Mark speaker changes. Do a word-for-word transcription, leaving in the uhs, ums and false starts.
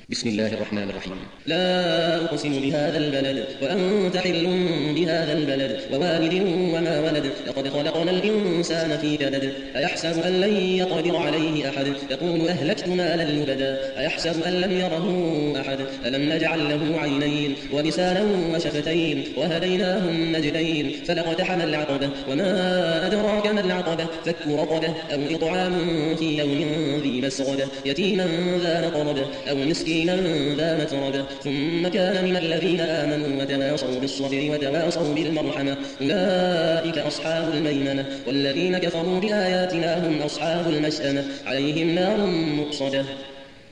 Speaker 1: بسم الله الرحمن الرحيم.
Speaker 2: لا أقسم بهذا البلد وأنت حل بهذا البلد ووالد وما ولد لقد خلقنا الإنسان في كبد أيحسب أن لن يقدر عليه أحد يقول أهلكت مالا لبدا أيحسب أن لم يره أحد ألم نجعل له عينين ولسانا وشفتين وهديناه النجدين فلاقتحم العقبة وما أدراك ما العقبة فك رقبة أو إطعام في يوم ذي مسغبة يتيما ذا مقربة أو مسكينا ذا متربة ثم كان من الذين آمنوا وتواصوا بالصبر وتواصوا بالمرحمة أولئك أصحاب الميمنة والذين كفروا بآياتنا هم أصحاب المشأمة عليهم نار مؤصدة.